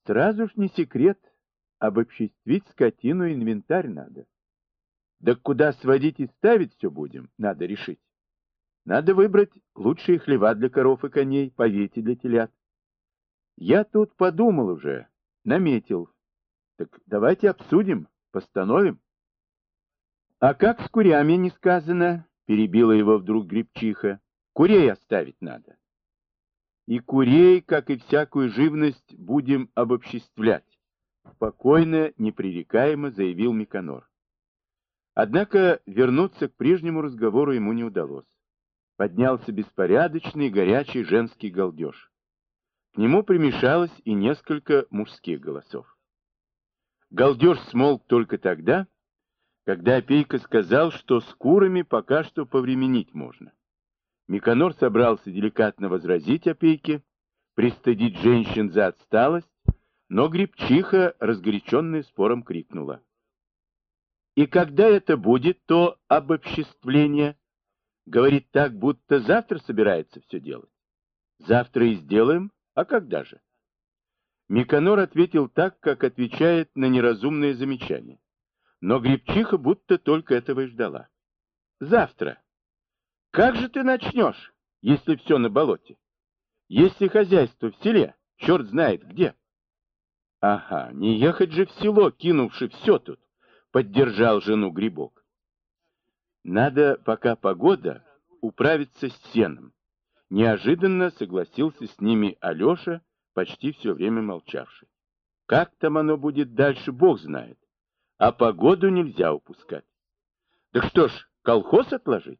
Сразу ж не секрет, обобществить скотину инвентарь надо. Да куда сводить и ставить все будем, надо решить. Надо выбрать лучшие хлева для коров и коней, повети для телят. Я тут подумал уже, наметил. Так давайте обсудим, постановим. А как с курями не сказано, перебила его вдруг Гребчиха. Курей оставить надо. И курей, как и всякую живность, будем обобществлять, спокойно, непререкаемо заявил Миконор. Однако вернуться к прежнему разговору ему не удалось. Поднялся беспорядочный, горячий женский галдеж. К нему примешалось и несколько мужских голосов. Галдеж смолк только тогда, когда Опейка сказал, что с курами пока что повременить можно. Миконор собрался деликатно возразить Опейке, пристыдить женщин за отсталость, но Гребчиха, разгоряченная спором, крикнула: «И когда это будет, то обобществление?» Говорит так, будто завтра собирается все делать. «Завтра и сделаем, а когда же?» Миконор ответил так, как отвечает на неразумное замечание. Но Гребчиха будто только этого и ждала. «Завтра. Как же ты начнешь, если все на болоте? Если хозяйство в селе, черт знает где». «Ага, не ехать же в село, кинувши все тут», — поддержал жену Грибок. «Надо, пока погода, управиться с сеном». Неожиданно согласился с ними Алеша, почти все время молчавший. «Как там оно будет дальше, Бог знает. А погоду нельзя упускать. Так что ж, колхоз отложить?»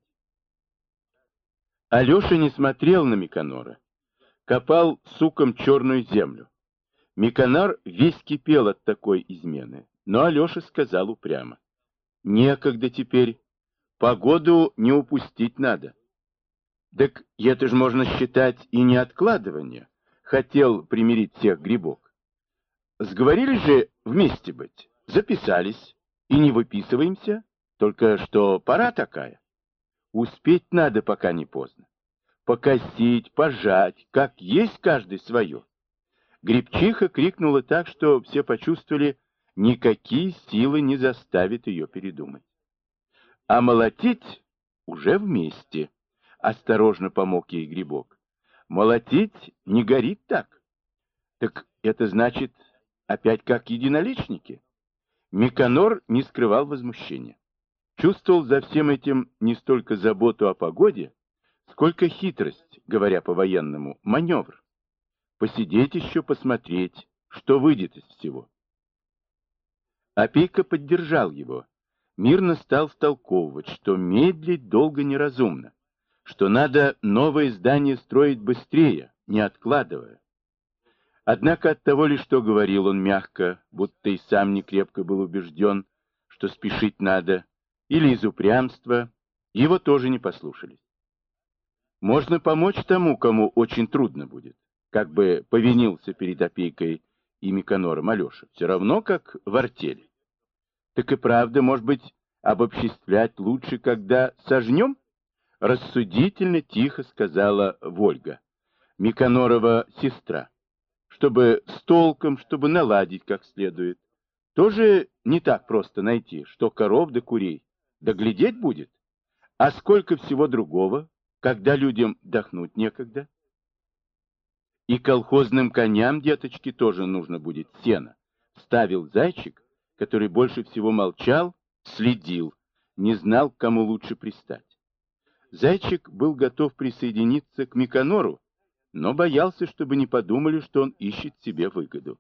Алеша не смотрел на Миконора. Копал суком черную землю. Миконор весь кипел от такой измены, но Алеша сказал упрямо: «Некогда теперь. Погоду не упустить надо». «Так это ж можно считать и не откладывание», — хотел примирить всех Грибок. «Сговорились же вместе быть, записались, и не выписываемся, только что пора такая. Успеть надо, пока не поздно. Покосить, пожать, как есть каждый свое». Гребчиха крикнула так, что все почувствовали, никакие силы не заставят ее передумать. «А молотить уже вместе», — осторожно помог ей Грибок. «Молотить не горит так». «Так это значит, опять как единоличники?» Миконор не скрывал возмущения. Чувствовал за всем этим не столько заботу о погоде, сколько хитрость, говоря по-военному, маневр. Посидеть еще, посмотреть, что выйдет из всего. Опейка поддержал его. Мирно стал втолковывать, что медлить долго неразумно, что надо новое здание строить быстрее, не откладывая. Однако от того ли, что говорил он мягко, будто и сам не крепко был убежден, что спешить надо, или из упрямства, его тоже не послушались. Можно помочь тому, кому очень трудно будет, как бы повинился перед Опейкой и Миконором Алеша, все равно как в артели. Так и правда, может быть, обобществлять лучше, когда сожнем? Рассудительно, тихо сказала Вольга, Миконорова сестра, чтобы с толком, чтобы наладить как следует. Тоже не так просто найти, что коров да курей, да глядеть будет. А сколько всего другого, когда людям дохнуть некогда? И колхозным коням, деточки, тоже нужно будет сено, вставил Зайчик, который больше всего молчал, следил, не знал, к кому лучше пристать. Зайчик был готов присоединиться к Миконору, но боялся, чтобы не подумали, что он ищет себе выгоду.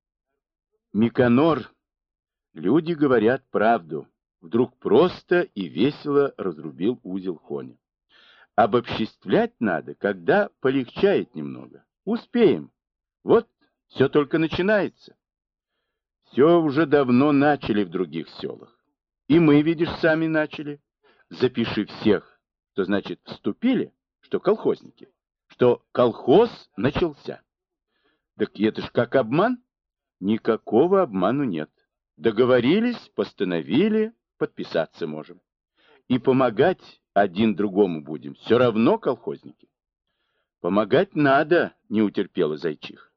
«Миконор, люди говорят правду», — вдруг просто и весело разрубил узел Хоня. «Обобществлять надо, когда полегчает немного. Успеем. Вот все только начинается». Все уже давно начали в других селах. И мы, видишь, сами начали. Запиши всех, что значит вступили, что колхозники, что колхоз начался. Так это ж как обман? Никакого обману нет. Договорились, постановили, подписаться можем. И помогать один другому будем. Все равно колхозники. Помогать надо, не утерпела Зайчиха.